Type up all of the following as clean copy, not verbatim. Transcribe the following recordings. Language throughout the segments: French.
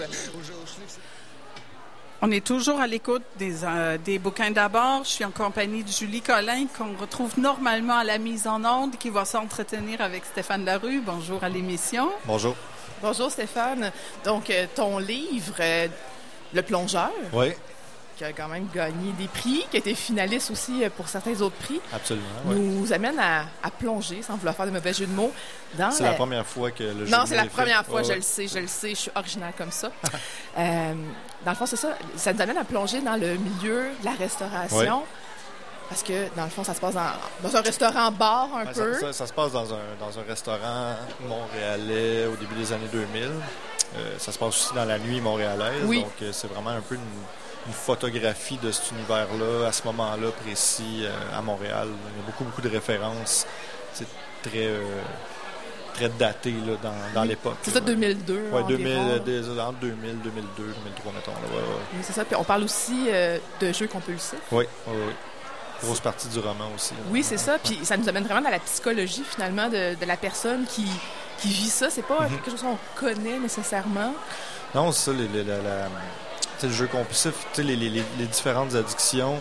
On est toujours à l'écoute des bouquins d'abord. Je suis en compagnie de Julie Collin, qu'on retrouve normalement à la mise en onde, qui va s'entretenir avec Stéphane Larue. Bonjour à l'émission. Bonjour. Bonjour Stéphane. Donc, ton livre, Le Plongeur, oui, qui a quand même gagné des prix, qui a été finaliste aussi pour certains autres prix, absolument, nous amène à plonger, sans vouloir faire de mauvais jeu de mots, dans C'est la première fois que le jeu Non, c'est la première fois, ouais. je le sais, je suis originale comme ça. Dans le fond, c'est ça, ça nous amène à plonger dans le milieu de la restauration. Oui. Parce que, dans le fond, ça se passe dans un restaurant-bar un peu. Ça se passe dans un restaurant montréalais au début des années 2000. Ça se passe aussi dans la nuit montréalaise. Oui. Donc, c'est vraiment un peu une photographie de cet univers-là, à ce moment-là précis, à Montréal. Il y a beaucoup de références. C'est très daté là, dans l'époque. C'est ça, 2002. Oui, entre 2000, entre 2000, 2002, 2003, mettons. Là, ouais. Oui, c'est ça. Puis on parle aussi de jeux compulsifs. Oui. Grosse partie du roman aussi. Là. Oui, c'est ça. Puis ça nous amène vraiment dans la psychologie, finalement, de la personne qui vit ça. C'est pas quelque chose qu'on connaît nécessairement. Non, c'est ça, le jeu compulsif, les différentes addictions.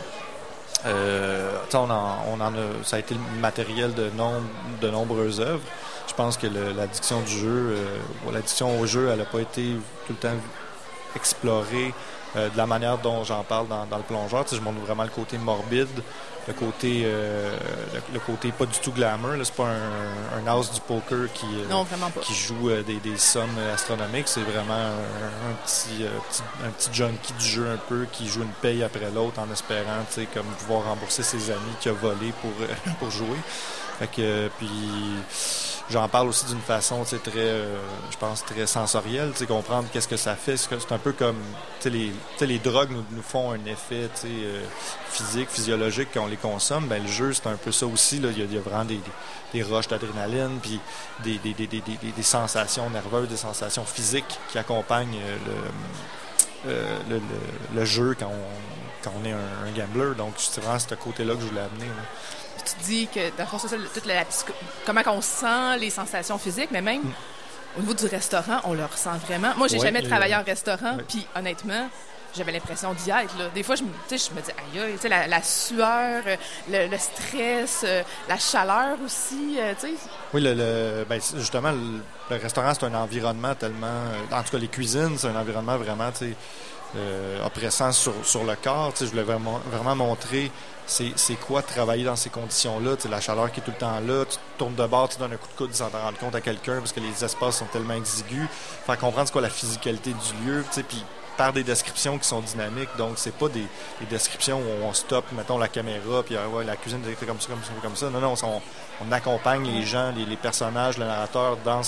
On en a, ça a été le matériel de nombreuses œuvres. Je pense que l'addiction du jeu, l'addiction au jeu, elle n'a pas été tout le temps explorée de la manière dont j'en parle dans le plongeur. Je montre vraiment le côté morbide, le côté pas du tout glamour. Là, c'est pas un as du poker Non, vraiment pas. qui joue des sommes astronomiques. C'est vraiment un petit junkie du jeu un peu qui joue une paye après l'autre en espérant comme pouvoir rembourser ses amis qu'il a volé pour jouer. Fait que, puis j'en parle aussi d'une façon très, je pense, très sensorielle, comprendre qu'est-ce que ça fait. C'est un peu comme les drogues nous font un effet physique, physiologique quand on les consomme. Ben, le jeu, c'est un peu ça aussi. Là. Il y a vraiment des rushs d'adrénaline, puis des sensations nerveuses, des sensations physiques qui accompagnent le jeu quand on est un gambler. Donc, c'est vraiment ce côté-là que je voulais amener. Là. Tu dis que, dans le fond, c'est ça, comment on sent les sensations physiques, mais même au niveau du restaurant, on le ressent vraiment. Moi, j'ai jamais travaillé en restaurant, puis honnêtement, j'avais l'impression d'y être. Là. Des fois, je me dis, aïe, la sueur, le stress, la chaleur aussi, tu sais. Oui, justement, le restaurant, c'est un environnement tellement... en tout cas, les cuisines, c'est un environnement vraiment, oppressant sur le corps. Je voulais vraiment montrer c'est quoi travailler dans ces conditions-là. La chaleur qui est tout le temps là, tu tournes de bord, tu donnes un coup de coude sans t'en rendre compte à quelqu'un parce que les espaces sont tellement exigus. Faire comprendre c'est quoi la physicalité du lieu, puis par des descriptions qui sont dynamiques. Donc, c'est pas des descriptions où on stoppe, mettons, la caméra, puis la cuisine est comme ça. Non, on accompagne les gens, les personnages, le narrateur dans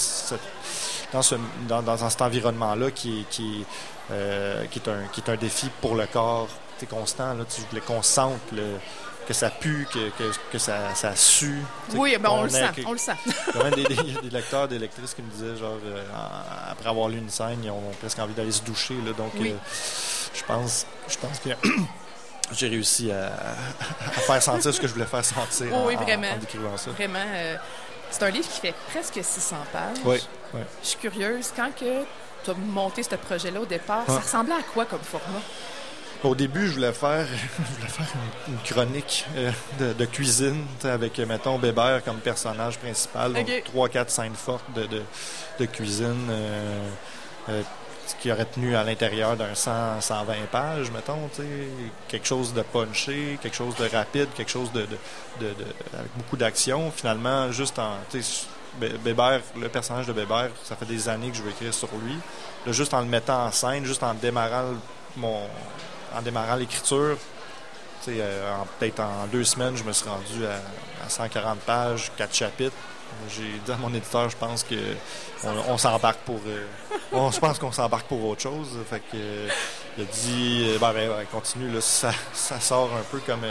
cet environnement-là qui est un défi pour le corps constant. Là, tu voulais qu'on sente que ça pue, que ça sue. Oui, ben on le sent. Il y a même des lecteurs, des lectrices qui me disaient, genre, après avoir lu une scène, ils ont presque envie d'aller se doucher. Là, donc, je pense que j'ai réussi à faire sentir ce que je voulais faire sentir en décrivant ça. Vraiment. C'est un livre qui fait presque 600 pages. Oui. Je suis curieuse. Quand tu as monté ce projet-là au départ, ça ressemblait à quoi comme format? Au début, je voulais faire une chronique de cuisine avec, mettons, Bébert comme personnage principal. Donc, 3-4 scènes fortes de cuisine qui aurait tenu à l'intérieur d'un 120 pages, mettons. Quelque chose de punché, quelque chose de rapide, quelque chose avec beaucoup d'action. Finalement, juste Bébert, le personnage de Bébert, ça fait des années que je veux écrire sur lui. Là, juste en le mettant en scène, juste en démarrant l'écriture, peut-être en 2 semaines, je me suis rendu à 140 pages, 4 chapitres. J'ai dit à mon éditeur, je pense que on s'embarque pour... je pense qu'on s'embarque pour autre chose. Fait que il a dit, continue, là, ça sort un peu comme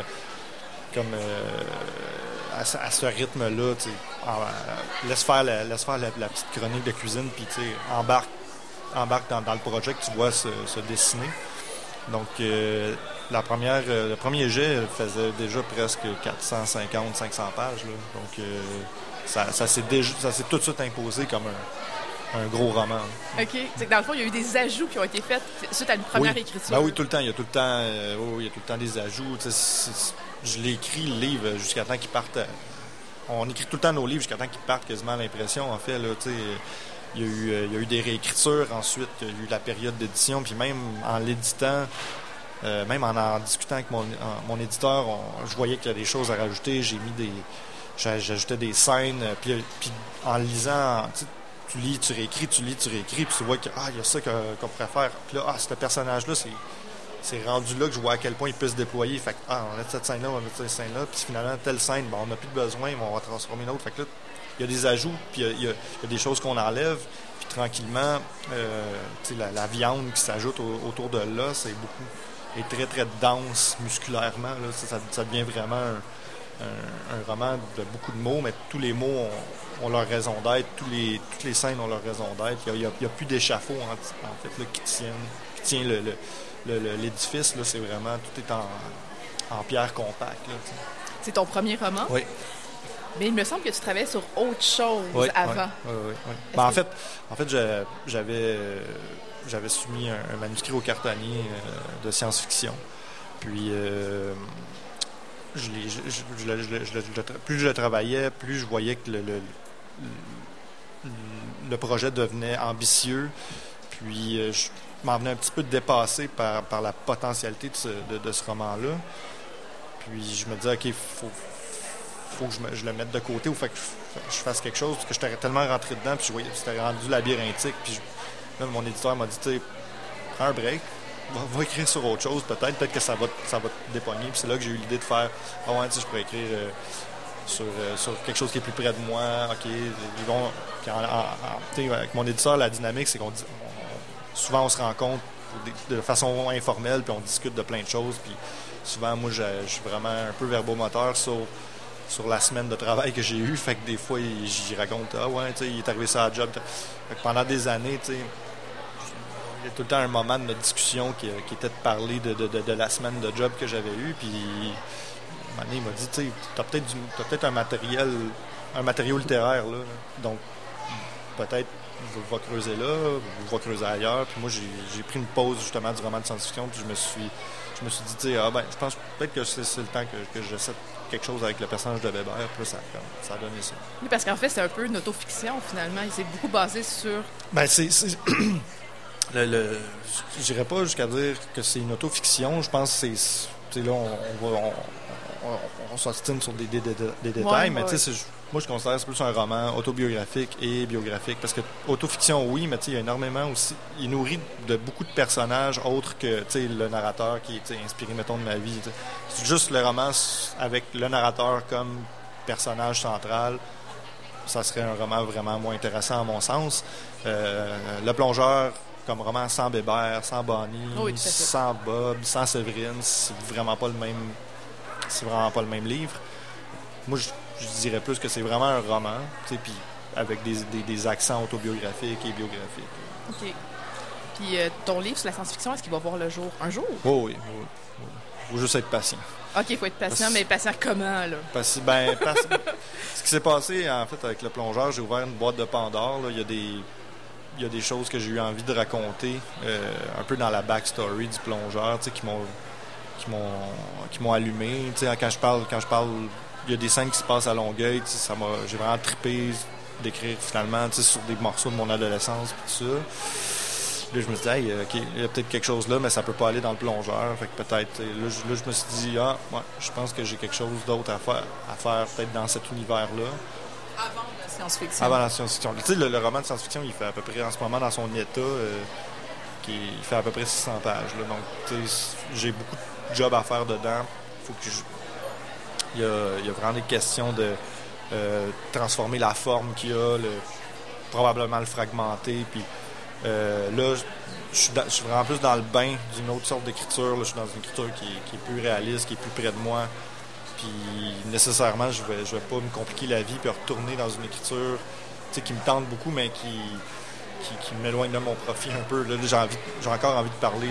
à ce rythme-là. Laisse faire la petite chronique de cuisine, puis embarque dans le projet que tu vois se dessiner. Donc, le premier jet faisait déjà presque 450-500 pages. Là. Donc, ça s'est tout de suite imposé comme un gros roman. OK. C'est que dans le fond, il y a eu des ajouts qui ont été faits suite à une première écriture. Ben oui, tout le temps. Il y a tout le temps, il y a tout le temps des ajouts. Je l'ai écrit, le livre, jusqu'à temps qu'il parte. On écrit tout le temps nos livres jusqu'à temps qu'ils partent quasiment à l'impression. En fait, là, il y a eu des réécritures ensuite. Il y a eu la période d'édition. Puis même en l'éditant, même en discutant avec mon éditeur, je voyais qu'il y a des choses à rajouter. J'ajoutais des scènes. Puis en lisant, tu lis, tu réécris. Puis tu vois qu'il y a ça qu'on pourrait faire. Puis là, ce personnage-là, c'est rendu là que je vois à quel point il peut se déployer. Fait que, on va mettre cette scène-là, on va mettre cette scène-là. Puis finalement, telle scène, on n'a plus de besoin, mais on va transformer une autre. Fait que là, il y a des ajouts, puis il y a des choses qu'on enlève. Puis tranquillement, la viande qui s'ajoute autour de l'os est très, très dense musculairement. Là. Ça devient vraiment un roman de beaucoup de mots, mais tous les mots ont leur raison d'être. Toutes les scènes ont leur raison d'être. Il n'y a plus d'échafaud, en fait, là, qui tient l'édifice. Là, c'est vraiment, tout est en pierre compacte. Là, c'est ton premier roman? Oui. Mais il me semble que tu travaillais sur autre chose avant. Oui. Ben, en fait, j'avais soumis un manuscrit au cartonnier de science-fiction. Puis, plus je le travaillais, plus je voyais que le projet devenait ambitieux. Puis, je m'en venais un petit peu dépassé par la potentialité de ce roman-là. Puis, je me disais, OK, faut que je le mette de côté ou faut que je fasse quelque chose parce que j'étais tellement rentré dedans puis je voyais c'était rendu labyrinthique puis là, mon éditeur m'a dit prends un break, va écrire sur autre chose peut-être que ça va te dépogner puis c'est là que j'ai eu l'idée de faire je pourrais écrire sur quelque chose qui est plus près de moi. OK, avec mon éditeur la dynamique c'est qu'on souvent on se rencontre de façon informelle puis on discute de plein de choses puis souvent moi je suis vraiment un peu verbomoteur sur la semaine de travail que j'ai eue. Fait que des fois, j'y raconte, il est arrivé ça à la job. Fait que pendant des années, il y a tout le temps un moment de notre discussion qui était de parler de la semaine de job que j'avais eue. Puis, un moment donné, il m'a dit, t'as peut-être un matériau littéraire, là. Donc, peut-être, va creuser là, va creuser ailleurs. Puis moi, j'ai pris une pause, justement, du roman de science-fiction. Puis je me suis dit, je pense peut-être que c'est le temps que j'essaie quelque chose avec le personnage de Weber, puis là, ça a donné ça. Oui, parce qu'en fait, c'est un peu une autofiction, finalement. Il s'est beaucoup basé sur... Ben, c'est... je dirais pas jusqu'à dire que c'est une autofiction. Je pense que c'est... là, on s'obstine sur des détails, mais tu sais, moi, je considère que c'est plus un roman autobiographique et biographique. Parce que autofiction, oui, mais il y a énormément aussi... Il nourrit de beaucoup de personnages autres que le narrateur qui est inspiré, mettons, de ma vie. T'sais. C'est juste le roman avec le narrateur comme personnage central. Ça serait un roman vraiment moins intéressant à mon sens. Le plongeur, comme roman sans Bébert, sans Bonnie, sans Bob, sans Séverine, c'est vraiment pas le même livre. Moi, je dirais plus que c'est vraiment un roman, puis avec des accents autobiographiques et biographiques. OK. Puis ton livre sur la science-fiction, est-ce qu'il va voir le jour un jour? Oui. Il faut juste être patient. OK, il faut être patient, mais patient comment, là? Ce qui s'est passé, en fait, avec le plongeur, j'ai ouvert une boîte de Pandore. Là. Il y a des choses que j'ai eu envie de raconter, un peu dans la backstory du plongeur, qui m'ont allumé. Quand je parle, il y a des scènes qui se passent à Longueuil, j'ai vraiment trippé d'écrire finalement sur des morceaux de mon adolescence et tout ça. Là, je me suis dit, OK, il y a peut-être quelque chose là, mais ça peut pas aller dans le plongeur. Fait que peut-être, là, je me suis dit, je pense que j'ai quelque chose d'autre à faire peut-être dans cet univers-là. Avant la science-fiction. Avant la science-fiction. Tu sais, le roman de science-fiction, il fait à peu près, en ce moment, dans son état, il fait à peu près 600 pages. Là. Donc, tu sais, j'ai beaucoup de job à faire dedans. Faut que il y a vraiment des questions de transformer la forme qu'il y a, probablement le fragmenter, puis là, je suis vraiment plus dans le bain d'une autre sorte d'écriture. Là. Je suis dans une écriture qui est plus réaliste, qui est plus près de moi. Puis nécessairement, je vais pas me compliquer la vie puis retourner dans une écriture qui me tente beaucoup, mais qui m'éloigne de mon profit un peu. Là, j'ai encore envie de parler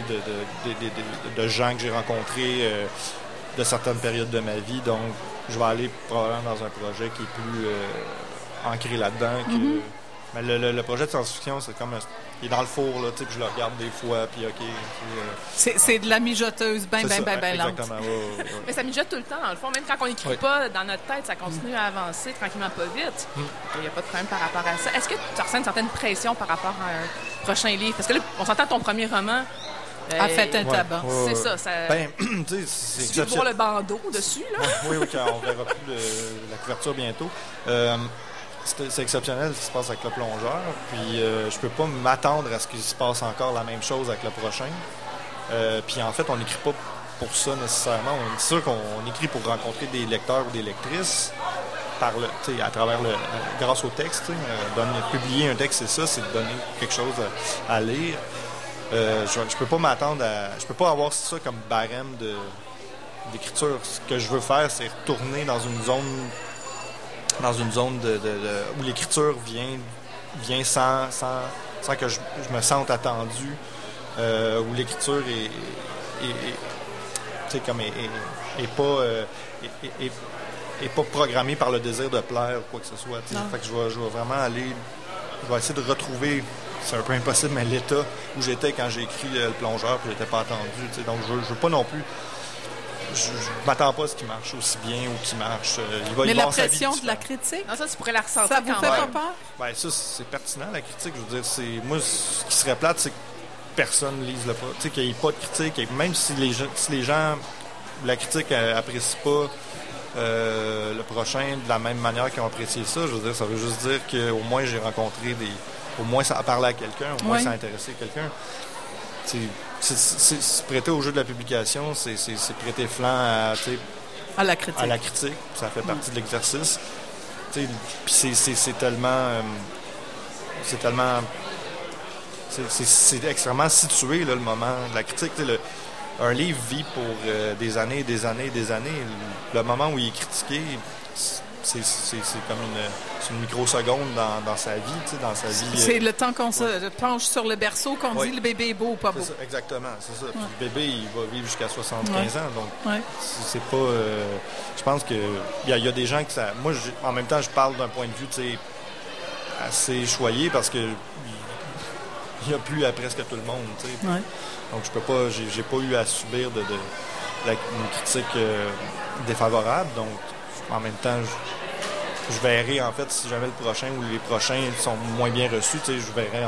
de gens que j'ai rencontrés de certaines périodes de ma vie. Donc, je vais aller probablement dans un projet qui est plus ancré là-dedans Mais le projet de science-fiction, c'est comme... il est dans le four, là, puis je le regarde des fois, puis OK. C'est de la mijoteuse bien lente. Exactement, ouais. Mais ça mijote tout le temps, dans le fond. Même quand on n'écrit pas dans notre tête, ça continue à avancer tranquillement, pas vite. Il n'y a pas de problème par rapport à ça. Est-ce que tu ressens une certaine pression par rapport à un prochain livre? Parce que là, on s'entend ton premier roman... a fait un tabac. C'est ça. Ben, tu sais, c'est exceptionnel. Tu veux voir le bandeau dessus, là? Oui, on verra plus la couverture bientôt. C'est exceptionnel ce qui se passe avec le plongeur. Puis je peux pas m'attendre à ce qu'il se passe encore la même chose avec le prochain. Puis en fait, on n'écrit pas pour ça nécessairement. C'est sûr qu'on écrit pour rencontrer des lecteurs ou des lectrices à travers grâce au texte. Publier un texte, c'est ça, c'est de donner quelque chose à lire. Je peux pas m'attendre à... Je peux pas avoir ça comme barème d'écriture. Ce que je veux faire, c'est retourner dans une zone où l'écriture vient sans que je me sente attendu, où l'écriture est pas programmée par le désir de plaire ou quoi que ce soit. Fait que je vais vraiment aller... Je vais essayer de retrouver, c'est un peu impossible, mais l'état où j'étais quand j'ai écrit Le Plongeur puis j'étais pas attendu. Donc je veux pas non plus... Je m'attends pas à ce qui marche aussi bien ou qui marche. Mais la pression de la critique, non, ça, tu pourrais la ressentir. Ça vous fait pas peur? Ben, ça, c'est pertinent, la critique. Je veux dire, moi, ce qui serait plate, c'est que personne lise le pas. Tu sais, qu'il n'y ait pas de critique. Même si les gens, la critique apprécie pas le prochain de la même manière qu'ils ont apprécié ça, je veux dire, ça veut juste dire qu'au moins j'ai rencontré au moins ça a parlé à quelqu'un, au moins ça a intéressé quelqu'un. C'est prêter au jeu de la publication, c'est prêter flanc à la critique. Ça fait partie de l'exercice. Puis c'est tellement... c'est extrêmement situé, là, le moment de la critique. Un livre vit pour des années, des années, des années. Le moment où il est critiqué, c'est comme une microseconde dans sa vie, dans sa vie. C'est le temps qu'on se penche sur le berceau qu'on dit le bébé est beau ou pas beau. Ça, exactement, c'est ça. Puis le bébé, il va vivre jusqu'à 75 ans, donc c'est pas... je pense que il y a des gens que ça... Moi, en même temps, je parle d'un point de vue, assez choyé parce que il n'y a plus à presque tout le monde, Donc je peux pas... J'ai pas eu à subir une critique défavorable, donc en même temps, je verrai, en fait, si jamais le prochain ou les prochains sont moins bien reçus, je verrai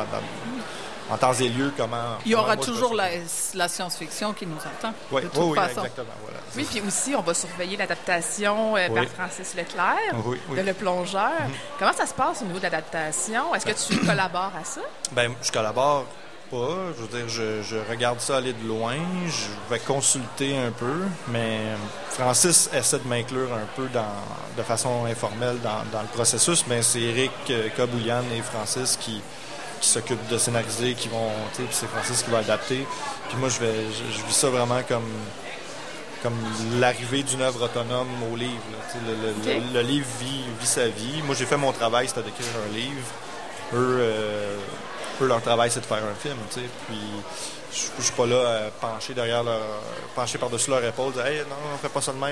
en temps et lieu comment... Il y aura toujours la science-fiction qui nous attend. Oui, de toute façon. Exactement. Voilà, oui, puis aussi, on va surveiller l'adaptation par Francis Leclerc de Le Plongeur. Comment ça se passe au niveau de l'adaptation? Est-ce que tu collabores à ça? Bien, je collabore pas. Je veux dire, je regarde ça aller de loin. Je vais consulter un peu, mais Francis essaie de m'inclure un peu de façon informelle dans le processus, mais c'est Éric Kaboulian et Francis qui s'occupent de scénariser, qui vont, puis c'est Francis qui va adapter. Puis moi, je vis ça vraiment comme l'arrivée d'une œuvre autonome au livre. Le livre vit sa vie. Moi, j'ai fait mon travail, c'était d'écrire un livre. Eux, leur travail, c'est de faire un film, Puis, je suis pas là à pencher par-dessus leur épaule, dire « Hey, non, on fait pas ça de même. »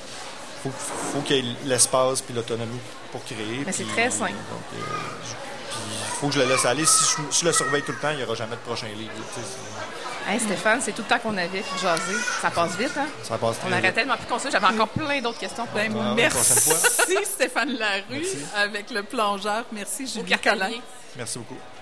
Faut qu'il y ait l'espace puis l'autonomie pour créer. Mais c'est très simple. Donc, il faut que je le laisse aller. Si je le surveille tout le temps, il n'y aura jamais de prochain livre. Hey, Stéphane, c'est tout le temps qu'on avait pour jaser. Ça passe vite, hein? Ça passe très vite. On aurait tellement pu construire. J'avais encore plein d'autres questions. Merci Stéphane Larue avec Le Plongeur. Merci Julie Collin. Merci beaucoup.